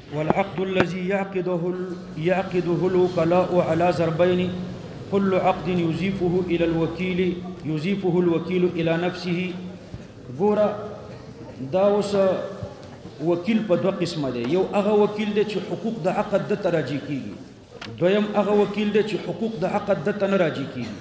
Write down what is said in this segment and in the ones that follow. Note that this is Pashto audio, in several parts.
والعقد الذي يعقده الوكلاء على ضربين كل عقد يضيفه الوكيل إلى نفسه. ګوره دا اوس وکیل په دوه قسمه دی. یو هغه وکیل دی چې حقوق د عقد د ته راجع کیږي، دویم هغه وکیل دی چې حقوق د عقد د ته نه راجع کیږي.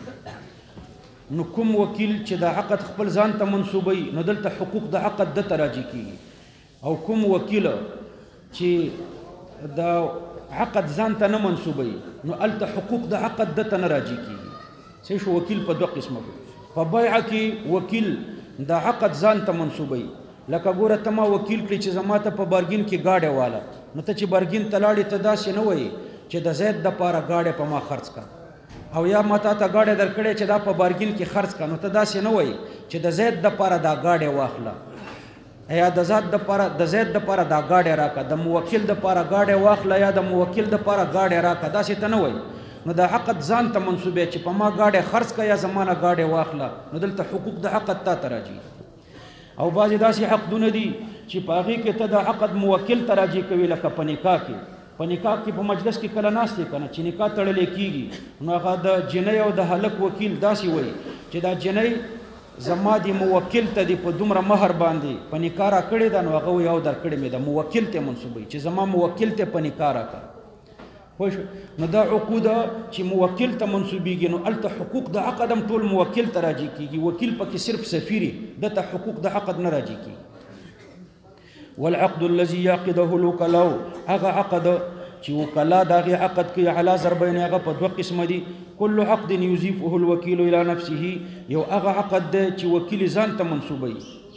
نو کوم وکیل چې د عقد خپل ځان ته منسوبوي نو دلته حقوق د عقد د ته راجع کیږي، او کوم وکیل چې د عقد ځان ته نه منسوبوي نو هلته حقوق د عقد د ته نه راجع کیږي. صحیح شو؟ وکیل په دوه قسمه دی. په بیعه کې وکیل د عقد ځان ته منسوبوي، لکه ګوره ته ما وکیل کړي چې زما ته په بارګین کې گاډی واله، نو ته چې بارګین ته لاړې ته داسې نه وایي چې د زید دپاره گاډی په ما خرڅ کا، او یا ما تا ته گاډی درکړی چې دا په بارګین کې خرڅ کا، نو ته داسې نه وایي چې د زید دپاره دا گاډی واخله، یا د زید دپاره دا گاډی راکه، د موکل دپاره گاډی واخله یا د موکل دپاره گاډی راکه، داسې ته نه وایي. نو د عقد ځان ته منسوبه چې په ما گاډی خرڅ کا یا زمانه گاډی واخله، نو دلته حقوق د عقد تا ته راځي. او بعضې داسې عقدونه دي چې په هغې کې ته د عقد موکل ته راجع کوي، لکه په نکاح کې. په نکاح کې په مجلس کې کله ناست دی که نه چې نکاح تړلی کېږي، نو هغه د جنۍ او د هلک وکیل داسې وایي چې دا جنۍ زما د موکل ته دی په دومره مهر باندې په نکاح را کړې ده، نو هغه وایي او در کړې مې ده، موکل ته منسوبوي چې زما موکل ته په نکاح راکړه. پوه شو؟ نو دا عقود چې موکل ته منسوبېږي نو هلته حقوق د عقد هم ټول موکل ته راجع کېږي، وکیل پکې صرف سفیري، دته حقوق د عقد نه راجع کېږي. والعقد الذي يعقده الوكلاء، هغه عقد چې وکلا د هغې عقد کوي علی ضربین، هغه په دوه قسمه دي. کل عقد یضیفه الوکیل الی نفسه، یو هغه عقد دی چې وکیل ځان ته منسوبوي.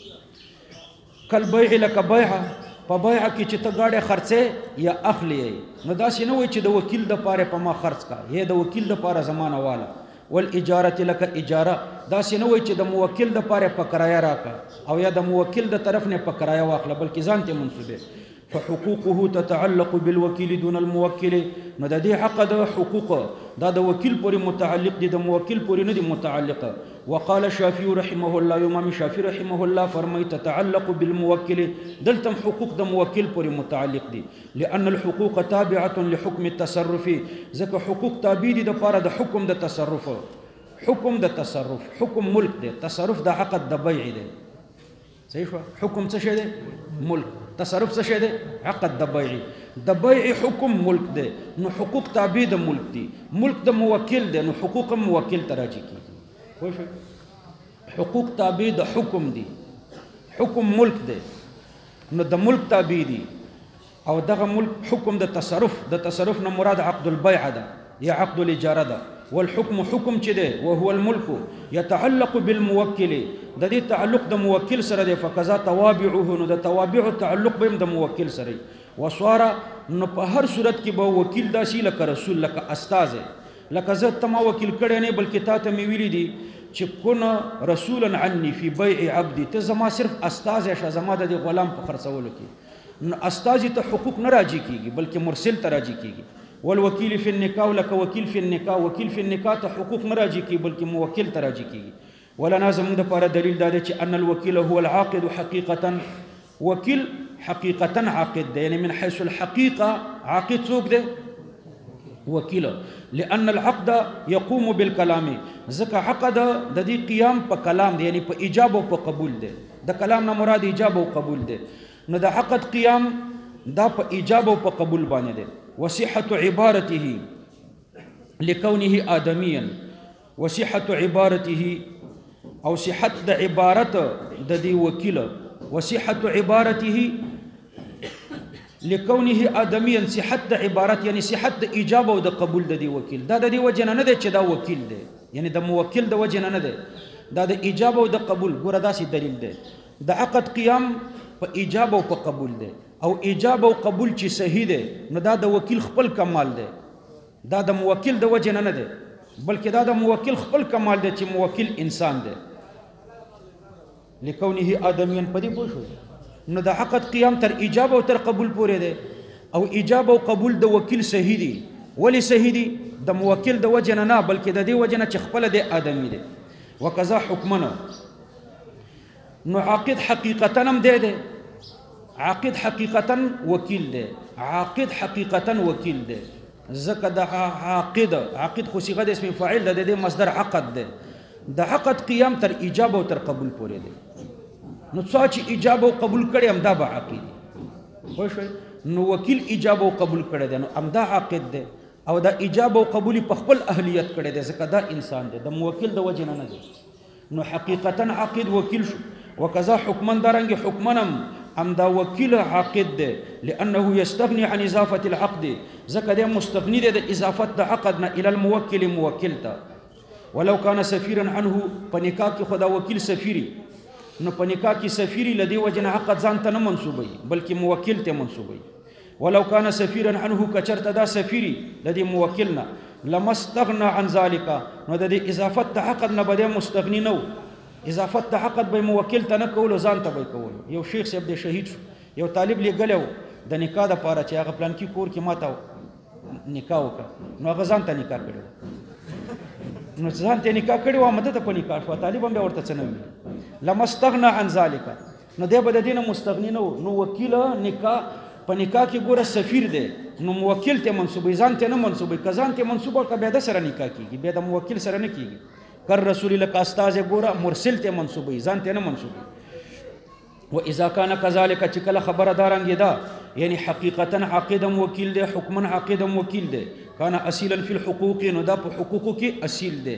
کالبیع، لکه بیعه. په بیعه کې چې ته ګاډی خرڅې یا اخلی یې، نو داسې نه وایي چې د وکیل دپاره په ما خرڅ کا یا د وکیل دپاره زمانه واله. والاجارة، لکه اجاره، داسې نه وایي چې د موکل دپاره په کرایه راکه او یا د موکل د طرف نه په کرایه واخله، بلکې ځان ته منسوبې. فحقوقه تتعلق بالوکیل دون الموکل، نو د دې عقد حقوق دا د وکیل پورې متعلق دي، د موکل پورې نه دي متعلقه. وقال الشافعي رحمه الله، امام شافعي رحمه الله فرمایي تتعلق بالموکل، دلته حقوق د موکل پورې متعلق دي. لأن الحقوق تابعة لحكم التصرف، ځکه حقوق تابع دي د پاره د حکم د تصرف. حکم د تصرف، حکم ملک دی، تصرف د عقد د بیع دی. صحیح شو؟ حکم څه شی دی؟ ملک. تصرف څه شی دی؟ عقد د بیع. د بیع حکم ملک دی، نو حقوق تابع د ملک دي، ملک د موکل دی، نو حقوق هم موکل ته راجع کېږي. پوه شئ؟ حقوق تابع د حکم دي، حکم ملک دی نو د ملک تابع دي، او دغه ملک حکم د تصرف، د تصرف نه مراد عقد البیع ده یا عقد الاجاره ده. والحكم حكم چې دی وهو الملك يتعلق بالموکل، د دې تعلق د موکل سره دی. فقضا توابعه، نو د توابع تعلق به هم د موکل سره. وسواره، نو په هر صورت کې به وکیل داسې لکه رسول، لکه استاذ، لکه زه ته ما وکیل کړی نه بلکې تا ته مې ویلي دي چې کن رسولا عني في بيع عبدي، ته زما صرف استاذ شه زما د دې غلام په خرڅولو کې. نو استاذ ته حقوق نه راجع کېږي بلکې مرسل ته راجع کېږي. والوکیل فی النکاح، لکه وکیل فی النکاح، وکیل فی النکاح ته حقوق نه راجع کېږي بلکې موکل ته راجع کېږي. ولنا زموږ دپاره دلیل دا دی چې ان الوکیل هو العاقد حقیقتا، وکیل حقیقتا عاقد دی، یعنی من حیث الحقیقه عاقد څوک دی؟ وکیل. لأن العقد يقوم بالكلام، ځکه عقد د دې قیام په کلام دی، یعنی په ایجاب او په قبول دی. د کلام نه مراد ایجاب او قبول دی، نو د عقد قیام دا په ایجاب او په قبول باندې دی. وصحة عبارته لكونه آدميا، وصحة عبارته او صحت د عبارت د دې وکیل، وصحة عبارته لكونه آدميا، صحت د عبارت یعنی صحت د ایجاب او د قبول د دې وکیل. دا د دې وجه نه دی چې دا وکیل دی، یعنی د موکل د وجه نه دی، دا د ایجاب او د قبول. ګوره داسې دلیل دی، د عقد قیام په ایجاب او په قبول دی، او ایجاب او قبول چې صحیح دی نو دا د وکیل خپل کمال دی، دا د موکل د وجه نه دی بلکې دا د موکل خپل کمال دی چې موکل انسان دی. لکونه آدمیا، په دې پوه شو؟ نو د عقد قیام تر ایجاب او تر قبول پورې دی، او ایجاب او قبول د وکیل صحیح دی. ولی صحیح دی؟ د موکل د وجه نه بلکې د دې وجه نه چې خپل دی آدمی دی. وکذا حکمنا، نو عاقد حقیقتا هم دی عاقد حقیقتا وکیل دی، عاقد حقیقتا وکیل دی. ځکه د عاقد خو صيغه د اسم فاعل ده، د مصدر عقد دی. د عقد قیام تر ایجاب او تر قبول پورې دی. نو څو چې ایجاب او قبول کړي هم دا به عاقد خو شوي. نو وکیل ایجاب او قبول کړي دی، نو هم دا عاقد دی. او دا ایجاب او قبول په خپل اهلیت کړي دی، ځکه دا انسان دی، د موکل د وجه نه دی. نو حقیقتا عاقد وکیل شو. وکذا حکما دارنګ حکمنم ام دا وکیل عاقد دی، لانه یستغنی عن اضافه العقد، ځکه دی مستغنی دی د اضافت د عقد نه الى الموکل موکل ته. ولو کان سفیرا عنه، په نکاح کې خدا وکیل سفیری، نو په نکاح کې سفیری لدی وجه نه عقد ځان ته نه منسوبوي بلکې موکل ته منسوبوي. ولو کان سفیرا عنه، کچرته دا سفیری لدی موکل نه، لما استغنى عن ذلك، نو د دې اضافت د عقد نه بده مستغنی نو. اضافت د عقد به موکل ته نه کول، ځان ته به کول. یو شیخ صاحب د شهید شو، یو طالب لګلو د نکاح د پاره چې هغه پلان کې کور کې ماته نکاح وکړه، نو هغه ځان ته نکاح کړو. نو ځان ته نکاح کړو، مدته په نکاح شو، طالب هم ورته څه نه وی. لما استغنى عن ذلك، نو دی به د دې نه مستغنی نو. نو وکیل نکاح په نکاح کې ګوره سفیر دی، نو موکل ته منسوبې، ځان ته نه منسوبې. که ځان ته منسوبه که بیا د سره نکاح کېږي، بیا د موکل سره نه کېږي. کر رسول الله کا استاذ ګوره مرسل ته منسوبې، ځان ته نه منسوبې. و اذا كان كذلك، چې کله خبره دارنګ دا، یعنی حقیقتا عاقدم وکیل دی، حکما عاقدم وکیل دی، کان اصیلا فی الحقوق، نو دا په حقوقو کې اصیل دی.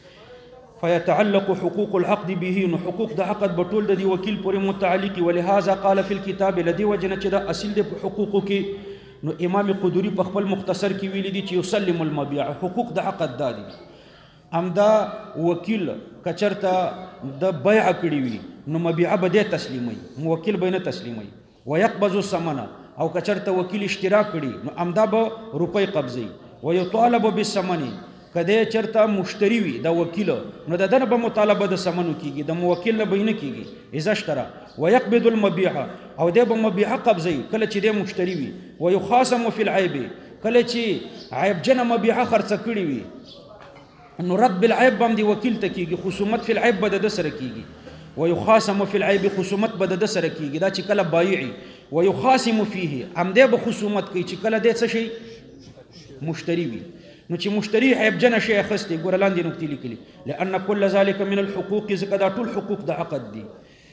فيتعلق حقوق العقد به، نو حقوق د عقد بټول د دی وکیل پورې متعلق. ولهذا قال في الكتاب، لدی وجنه چې دا اصل دی په حقوقو کې. نو امام قدوری په خپل مختصر کې ویلي دي چې يسلم المبيع، حقوق د عقد دادي. امدا وکیل کچرته د بیع کړی وي، نو مبيع به د تسلیمي، موکل به نه تسلیمي. ويقبض الثمن، او کچرته وکیل اشتراک کړي، نو امدا به روپۍ قبضي. ويطالب بالثمن، کده چرته مشتری وي د وکیل، نو دنه به مطالبه د ثمن کیږي، د موکل نه بینه کیږي. اذا اشترى ويقبض المبيع، او د به مبيع قبضي کله چې د مشتری وي. ويخاصم في العيب، کله چې عیب جن مبيع خرڅ کړی وي، نو رد بالعیب هم دی وکیل ته کیږي، خصومت فی العیب به د سره کیږي. ويخاصم فی العیب، خصومت به د سره کیږي. دا چې کله بایعي ويخاصم فيه، هم دی به خصومت کوي چې کله د څه شي مشتری وي. نو چې مشتری عیب جن شي اخستي، ګور لاندې نکتې لیکلي، لان كل ذلك من الحقوق، ځکه دا ټول حقوق د عقد دي.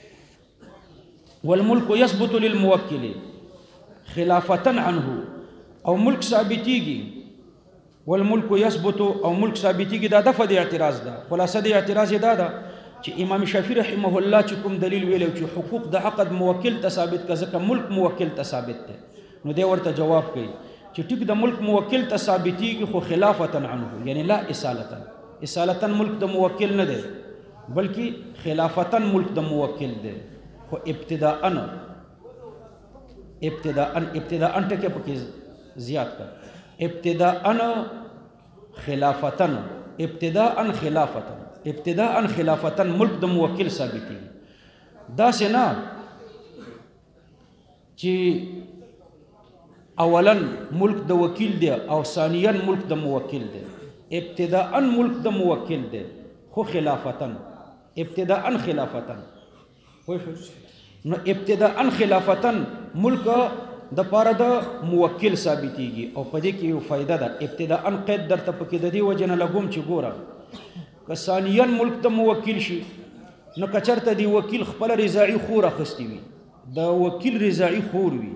والملك يثبت للموكل خلافة عنه، او ملک ثابتيږي. والملك يثبت، او ملک ثابتيږي. دا دفع د اعتراض ده. خلاصه د اعتراض دا ده چې امام شافعي رحمه الله چې کوم دلیل ویلو چې حقوق د عقد موکل ته ثابت کا، ځکه ملک موکل ته ثابت ده. نو دی ورته جواب کوي چې ټیک د ملک موکل ته ثابتيږي، خو خلافة عنه، یعنی لا اصالتا. اصالتا ملک د موکل نه ده، بلکې خلافتا ملک د موکل ده. خو ابتداء ټکه پکې زیات کړ. ابتداء خلافتن، ابتداء خلافتن ملک د موکل ثابتي. دا سنا چې اولا ملک د وکیل دی، او ثانیا ملک د موکل دی. ابتداء ملک د موکل دی، خو خلافتن، ابتداء خلافتن. نو ابتداء خلافتن ملک د پاره د موکل ثابتيږي. او په دې کې یو فائدہ ده، ابتداء قید درته پکې د دې وجنه لګوم چې ګوره که ثانیا ملک د موکل شي، نو کچرته دی وکیل خپل رضاعي خور اخستی وي، د وکیل رضاعي خور وي،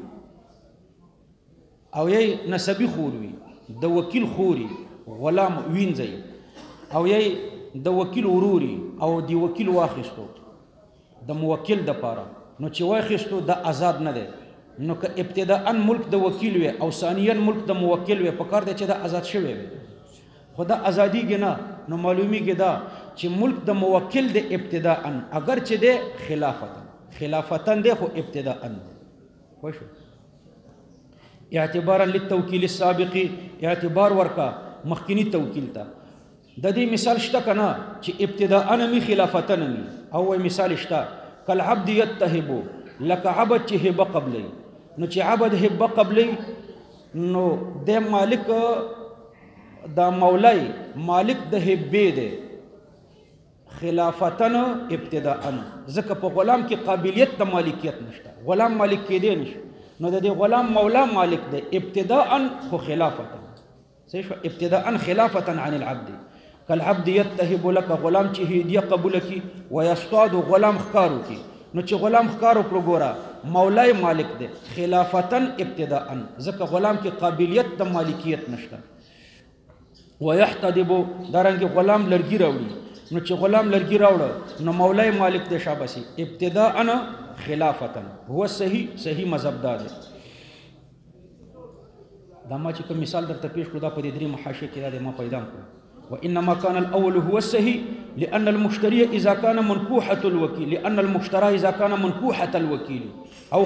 او یې نسبی خور وي، د وکیل خوري غلام وینځي، او یې د وکیل وروري، او دی وکیل واخستو د موکل د پاره، نو چې واخستو د آزاد نه دی. نو که ابتداء ملک د وکیل وي او ثانیا ملک د موکل وي، په کار دی چې د آزاد شوی وي. خو دا ازادیږي نه. نو معلومیږي دا چې ملک د موکل د ابتداء، اگر چې د خلافتن دی، خو ابتداء خو شو. اعتبارا للتوکیل السابق، اعتبار ورکا مخکنی توکیل ته. د دې مثال شته کنه چې ابتداء نمی خلافتن نمی، او مثال شته کالعبد یتهب، لکه عبد چې هبه قبلی. نو چې عبد هبه قبلی، نو د مالک د مولای مالک د هبه دی، خلافتن ابتداء ځکه په غلام کې قابلیت د مالکیت نشته غلام مالک کېدی نشي نو د دې غلام مولا مالک دی ابتداء خو خلافتن صحیح ابتداء خلافتن عن العبد کالعبد يتهب لك غلام چې هدیه قبول کی ويصطاد غلام ښکارو کی نو چې غلام ښکارو کړو ګوره مولای مالک دی خلافتن ابتداء ځکه غلام کې قابلیت د مالکیت نشته ويحتدب دارنګ غلام لرګي راوړي نو چې غلام لرګي راوړ نو مولای مالک دی شاباسي ابتداء خلافتن هو صحیح مذهب دا دی دا ما چې کوم مثال درته پیش کړو دا په دې درې محاشیه کې دا ما پیدا کړو وإنما كان الأول هو الصحيح لأن المشتري إذا كان منكوحة الوكيل لأن المشترى إذا كان منكوحة الوكيل أو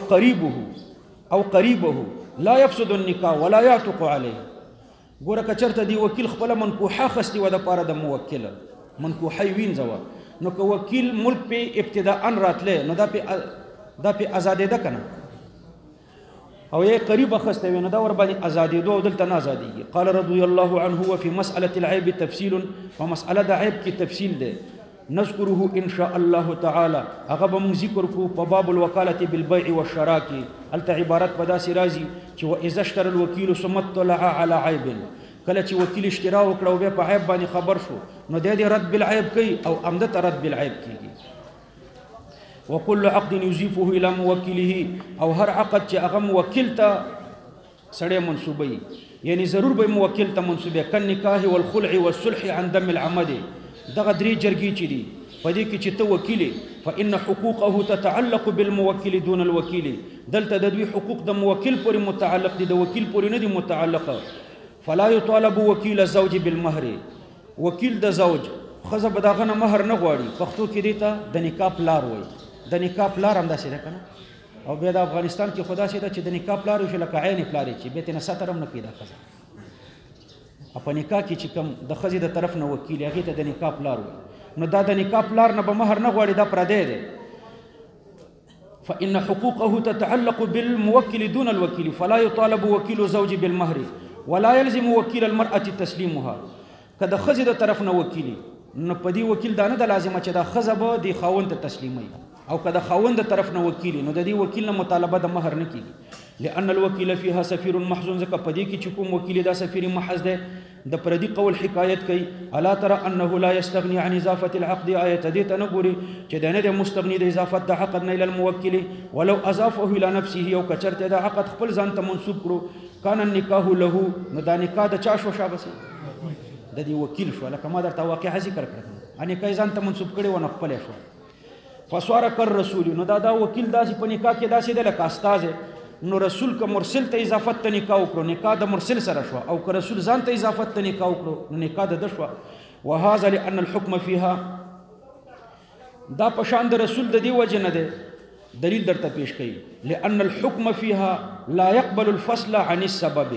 قريبه لا يفسد النكاح ولا يعتق عليه ګوره که چېرته دی وکیل خپله منکوحه خستې وه دپاره د موکله منکوحه یې وینځوه نو که وکیل ملک پې ابتداء راتلی نو دا پې ازادېده که نه او یې قریب اخسته وي نو دا ور باندې ازادېدو او دلته نه ازادېږي قال رضي الله عنه وفي مسألة العيب تفصيل ومسألة د عیب کې تفصیل دی نذكره ان شاء الله تعالى هغه به موږ ذکر کوو په باب الوکالة بالبيع والشراء کې هلته عبارت په داسې راځي چې واذا اشترى الوکیل ثم اطلع على عیب کله چې وکیل اشترا وکړه او بیا په عیب باندې خبر شو نو دی رد بالعیب کوي او عمدته رد بالعیب کېږي وكل عقد يضيفه الى موكله او هر عقد چې هغه موکل ته سړی منسوبوي یعنی ضرور به موکل ته منسوبه کن نکاح والخلع والصلح عن دم العمد دغه درې جرګې چې دي په دې کې چې ته وکیل فإن حقوقه تتعلق بالموكل دون الوكيل دلته د دوی حقوق د موکل پورې متعلق دي د وکیل پورې نه دي متعلقه فلا يطالب وكيل الزوج بالمهر وکیل د زوج خزه به دغه نه مهر نه غواړي پښتو کې دی ته د نکاح پلار وایي د نکاح پلار هم داسې ده که نه او بیا د افغانستان کې خو داسې ده چې د نکاح پلار وشي لکه عین پلار یې چې بیا ترې نه ستر هم نه کوي دا ښځه او په نکاح کې چې کوم د ښځې د طرف نه وکیل هغې ته د نکاح پلار وایي نو دا د نکاح پلار نه به مهر نه غواړي دا پردی دی فإن حقوقه تتعلق بالموكل دون الوكيل فلا يطالب وكيل زوج بالمهر ولا يلزم وكيل المرأة تسليمها که د ښځې د طرف نه وکیلي نو په دې وکیل دا نه ده لازمه چې دا ښځه به د خاوند ته تسلیموي او که د خاوند د طرف نه وکیلي نو د دې وکیل نه مطالبه د مهر نه کېږي لأن الوکیل فيها سفیر محض ځکه په دې کې چې کوم وکیل دا سفیر محض دی د پردي قول حکایت کوي الا ترى انه لا يستغني عن اضافه العقد آیت دې ته نه ګوري چې دا نه دی مستغني د اضافت د عقد نه الى الموکل ولو اضافه الى نفسه او کچرته دا عقد خپل ځان ته منسوب کړو کان النکاح له نو دا نکاح د چا شو شابسي د دې وکیل شو لکه ما درته واقعه ذکر کړم ان کای ځان ته منسوب کړي و نه خپل شو فسوار کر رسول نو دا وکیل داسې په نکاح کې داسې د لکه استاد نو رسول که مرسل ته اضافت ته نکاح وکړو نکاح د مرسل سره شو او که رسول ځان ته اضافت ته نکاح وکړو نو نکاح د شو وهذا لأن الحكم فيها دا پشان د رسول د دی وجه نه دی دلیل درته پیش کړي لأن الحكم فيها لا يقبل الفصل عن السبب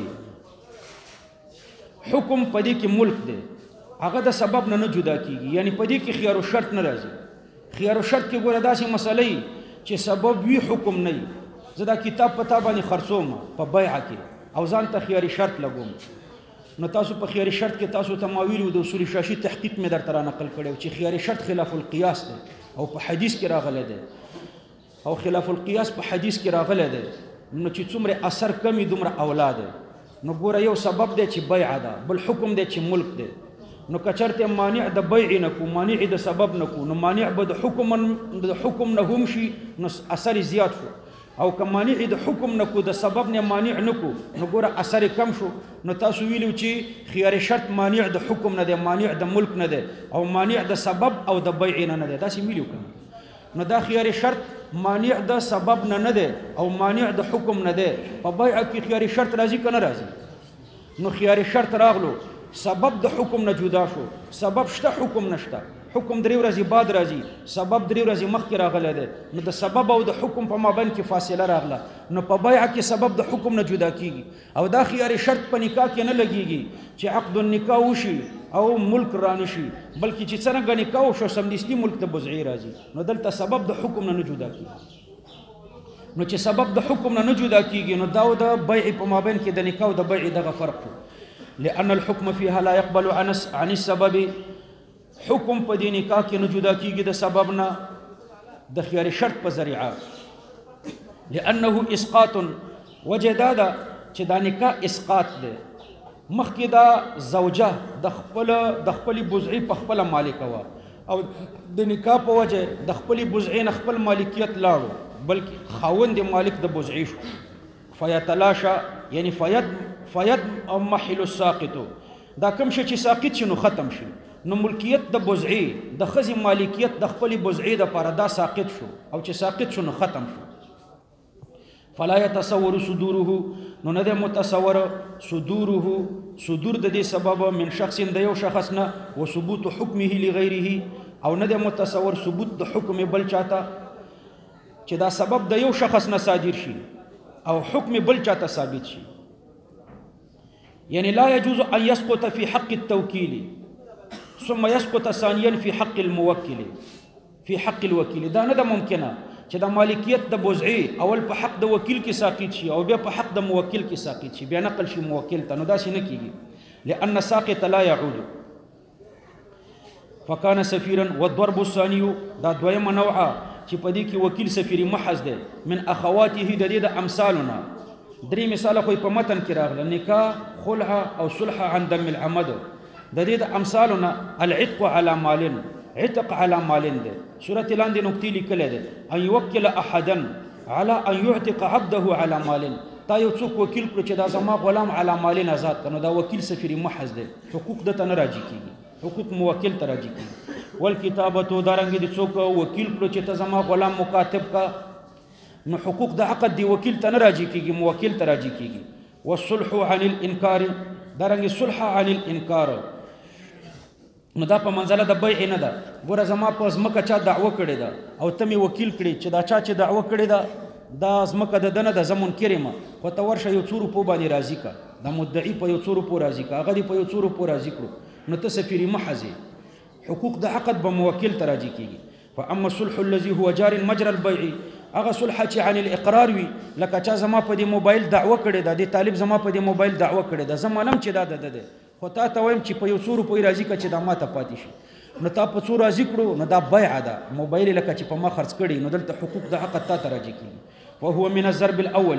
حکم پدې کې ملک دی هغه د سبب نه جدا کیږي یعنی پدې کې خيار او شرط نه راځي خيار او شرط کې ګوره داسې مسلې چې سبب وی حکم نه زه دا کتاب پتا باندې خرڅوم په بیع کې او ځان ته خيار شرط لګوم نو تاسو په خيار شرط کې تاسو تماویل او د اصول شاشي تحقیق مې درته را نقل کړو چې خيار شرط خلاف القياس دی او په حدیث کې راغلی دی او خلاف القياس په حدیث کې راغلی دی نو چې څومره اثر کمی دومره اولاد نو ګوره یو سبب دی چې بیع ده بل حکم دی چې ملک دی نو کچرته مانع د بیع نه کو مانع د سبب نه کو نو مانع به د حکم نه هم شي نو اثر زیات شو او که مانع د حکم نه کو د سبب نه مانع نه کو نو ګوره اثر کم شو نو تاسو ویلو چې خيار شرط مانع د حکم نه دی مانع د ملک نه دی او مانع د سبب او د بیع نه دی داسې ویلو کنه نو دا خيار شرط مانع د سبب نه دی او مانع د حکم نه دی په بیع کې خيار شرط راځي کنه راځي نو خيار شرط راغلو سبب د حکم نه جدا شو سبب شته حکم نشته حکم درې ورځې بعد راځي سبب درې ورځې مخکې راغلی دی نو د سبب او د حکم په مابین کې فاصله راغله نو په بیع کې سبب د حکم نه جدا کیږي او دا خيار شرط په نکاح کې نه لګیږي چې عقد النکاح وشي او ملک رانشي بلکې چې څنګه نکاح وشو سمدستي ملک ته بزعي راځي نو دلته سبب د حکم نه جدا کیږي نو چې سبب د حکم نه جدا کیږي نو دا د بیع په مابین کې د نکاح او د بیع دغه فرق لأن الحكم فيها لا يقبل عن السبب حکم په دې نکاح کې نه جدا کیږي د سبب نه د خيار شرط په ذریعہ لانه اسقاط وجه دا چې دا نکاح اسقاط دی مخکې دا زوجه د خپل بزعي په خپل مالک وا او د نکاح په وجه د خپل بزعي نه خپل مالکیت لاړو بلکې خاوند مالک د بزعي شو فیتلاشا یعنی فید محل الساقط دا کوم شي چې ساقط شنو ختم شي نو ملکیت د بزعي د خزي مالکیت د خپل بزعي د پاره دا ساقط شو او چې ساقط شنو ختم شو فلا يتصور صدوره نو نه ده متصور صدور د دې سبب من شخص د یو شخص نه او ثبوت حکمه لغیره او نه ده متصور ثبوت د حکم بل چاته چې دا سبب د یو شخص نه صادر شي او حکم بل چاته ثابت شي یعنی لا يجوز ان يسقط في حق التوكيل ثم يسقط ثانيا في حق الموكل في حق الوكيل دا نه ده ممکنه چې د مالکیت د بزعي اول په حق د وکیل کې ساقط شي او بیا په حق د موکل کې ساقط شي بیا نقل شي موکل ته نو داسې نه کیږي لأن ساقط لا يعود فكان سفيرا والضرب الثاني دا دویمه نوعه چې په دې کې وکیل سفیر محض ده من اخواته د دې د امثالنا درې مثال خو په متن کې راغله نکاح خلع او صلح عن دم العمد د دې د امثالنا العتق على مال عتق على مال ده سورة لاندې نقطې لیکلې ده ان يوكل احدا على ان يعتق عبده على مال تا یو څوک وکیل کړ چې دا زما غلام على مال آزاد کنه دا وکیل سفیر محض ده حقوق د تن راځي کیږي حقوق موکل ته راځي کیږي والکتابه دارنګ دي څوک وکیل کړ چې ته زما غلام مکاتب کا نو حقوق د عقد دی وکیل ته راځي کیږي موکل ته راځي کیږي والصلح عن الانکار دارنګ صلح عن الانکار نو دا په منځله د بیع نه ده ګوره زما په ځمکه چا دعوه کړې ده او ته مې وکیل کړې چې دا چا چې دعوه کړې ده دا ځمکه د ده نه ده زه منکر یم خو ته ورشه یو څو روپو باندې راضي که دا مدعي په یو څو روپو راضي که هغه دې په یو څو روپو راضي کړو نو ته سفیر محض حقوق د عقد به موکل ته راضي کېږي فاما الصلح الذي هو جار مجرى البيع هغه صلح چې عن الاقرار وي لکه چا زما په دې موبایل دعوه کړې ده د طالب زما په دې موبایل دعوه کړې ده زه منم چې دا ده خو تا ته وایم چې په یو څو روپۍ راځي که چې دا ما ته پاتې شي نو تا په څو راضي کړو نو دا بیعه ده موبایل لکه چې په ما خرڅ کړي نو دلته حقوق د عقد تا ته راځي کېږي وهو من الضرب الاول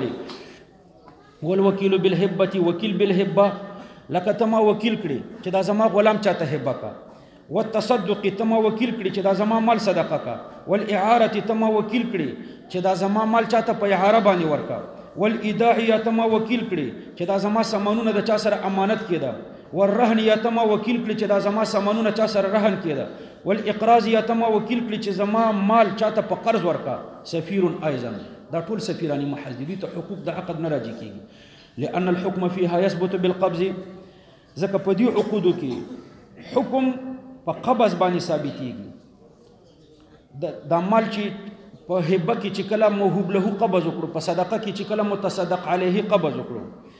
والوکیل بالهبه وکیل بالهبه لکه ته ما وکیل کړي چې دا زما غلام چاته هبه کا والتصدق ته ما وکیل کړي چې دا زما مال صدقه کا والاعاره ته ما وکیل کړي چې دا زما مال چاته په اعاره باندې ورکا والإيداع يتما وکیل کړي چې دا زما سامانونه د چا سره امانت کېده والرهن يتما وکیل کړي چې دا زما سامانونه چا سره رهن کېده والاقراض يتما وکیل کړي چې زما مال چاته په قرض ورکا سفیر ايضا دا ټول سفیرانی محض دي ته حقوق د عقد نه راځي کېږي لأن الحكم فيها يثبت بالقبض ځکه په دې عقودو کې حکم په قبض باندې ثابتېږي دا مال چې په هبه کې چې کله موهوب له قبض وکړو په صدقه کې چې کله متصدق علیه قبض وکړو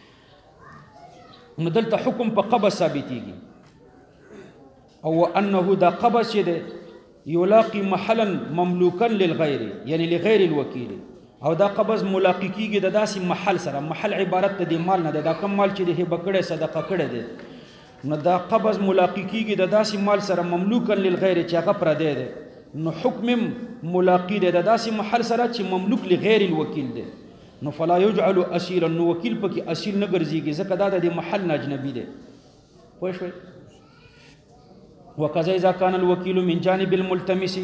نو دلته حکم په قبض ثابتېږي او انه دا قبض چې ده یلاقي محلا مملوکا للغیر یعنی لغیر الوکیل او دا قبض ملاقي کېږي د داسې محل سره محل عبارت د مال نه ده دا کم مال چې د هبه کړی صدقه کړی دی نو دا قبض ملاقي کېږي د داسې مال سره مملوکا للغیر چې هغه پردی دی نو حکم ملاقی ده داسې محل سره چې مملوک لغیر الوکیل ده نو فلا يجعل اسيرا نو وکیل پکې اسیر نه ګرځيږي ځکه دا د محل نه اجنبي ده پوه شئ وکذا اذا كان الوكيل من جانب الملتمس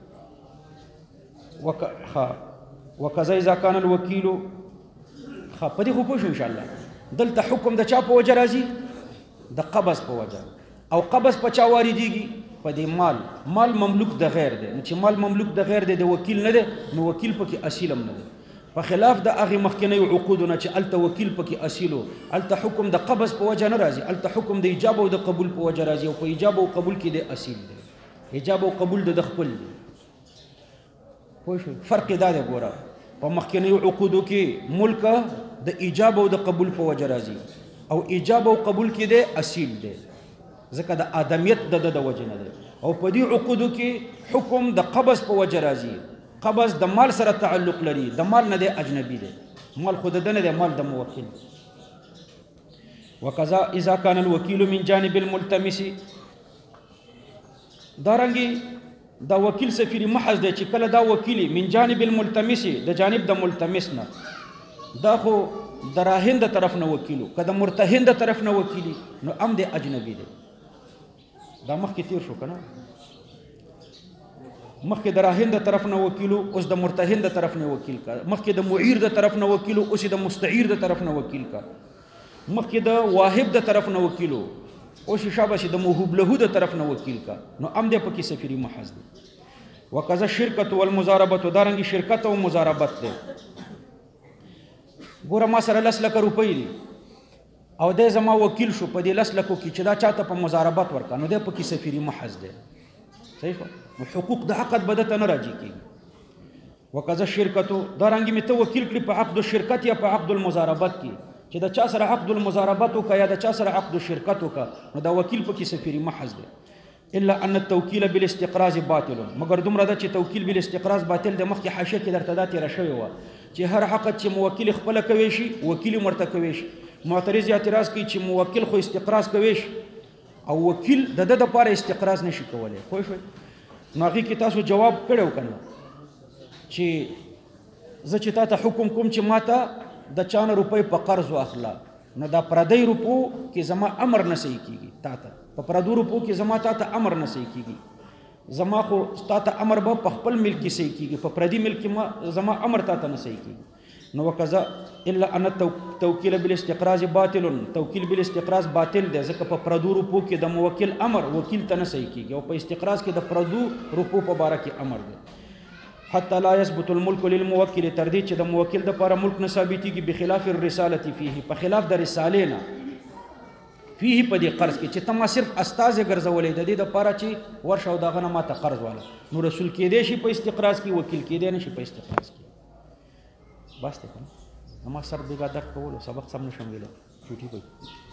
وکذا اذا كان الوكيل په دې خو پوه شو ان شاء الله دلته حکم د چا په وجه راځي د قبض په وجه او قبض په چا واردېږي په دې مال مملوک د غیر دی چې مال مملوک د غیر دی د وکیل نه دی نو وکیل پکې اصیل هم نه دی په خلاف د هغه مخکنی عقودونه چې الته وکیل پکې اصیلو الته حکم د قبض په وجه نه راځي الته حکم د ایجاب او د قبول په وجه راځي او په ایجاب او قبول کې د اصیل دی ایجاب او قبول د خپل دی پوه شو فرق دا دی ګوره په مخکنی عقودو کې ملک د ایجاب او د قبول په وجه راځي او ایجاب او قبول کې د اصیل دی ځکه د آدمیت د وجه نه دی او په دې عقودو کې حکم د قبض په وجه راځي قبض د مال سره تعلق لري د مال نه دی اجنبي دی مال خود د نه دی مال د موکل وکذا اذا كان الوكيل من جانب الملتمس دارنګي دا وکیل سفیر محض دی چې کله دا وکیلی من جانب الملتمس د جانب د ملتمس نه دا خو د راهن د طرف نه وکیلو که د مرتهن د طرف نه وکیلی نو ام دی اجنبي دی دا مخکې تیر شو کنه مخکې د راهن د طرف نه وکیلو اوس د مرتهن د طرف نه وکیل کا مخکې د معیر د طرف نه وکیلو اوس د مستعیر د طرف نه وکیل کا مخکې د واهب د طرف نه وکیلو اوس شابه د موهوب له د طرف نه وکیل کا نو ام دی پکې سفیر محض دی وکذا الشرکت والمزاربت دارنګي شرکت او مزاربت دی ګوره ما سره 10 لک روپۍ دي او د زما وکیل شو په دې 10 لکو کې چې دا چاته په مزاربت ورکا نو د پکې سفیر محض دی صحیح نو حقوق د عقد بدته نه راځي کیږي وکذا الشرکت دارنګي مته وکیل کړي په عقد الشرکت یا په عقد المزاربت کې چې د چا سره عقد المزاربت وکا یا د چا سره عقد الشرکت وکا نو دا وکیل پکې سفیر محض دی الا ان التوکیل بالاستقراض باطل مگر دومره ده چې توکیل بالاستقراض باطل د مخکې حاشیه کې درته دا تېره شوې وه چې هر عقد چې موکل خپله کوي شي وکیل مرته کوي شي معترض اعتراض کوي چې موکل خو استقراض کوي شي او وکیل د ده دپاره استقراض نشي کولی پوه شوئ نو هغې کې تاسو جواب کړی که نه چې زه چې تا ته حکم کوم چې ما ته د چا نه روپۍ په قرض واخله نو دا پردی روپو کې زما امر نه صحیح کېږي تا ته په پردو روپو کې زما تا ته امر نه صحیح کېږي زما خو تا ته امر به په خپل ملک کې صحیح کېږي په پردي ملک کې زما امر تا ته نه صحیح کېږي نو وکذا الا ان التوکیل بالاستقراض باطل توکیل بالاستقراض باطل دی ځکه په پردو روپو کې د موکل امر وکیل ته نه صحیح کېږي او په استقراض کې د پردو روپو په باره کې امر دی حتی لا يثبت الملك للموکل تر دې چې د موکل دپاره ملک نه ثابتېږي بخلاف الرسالة فيه په خلاف د رسالې نه فيه په دې قرض کې چې ته ما صرف استازې ګرځولې د دې دپاره چې ورشه او دغه نه ما ته قرض واله نو رسول کېدی شي په استقراض کې وکیل کېدی نه شي په استقراض کې بس دی که نه ما سر بېګا درد کولو سبق سم نشم ویلی چوټي کوي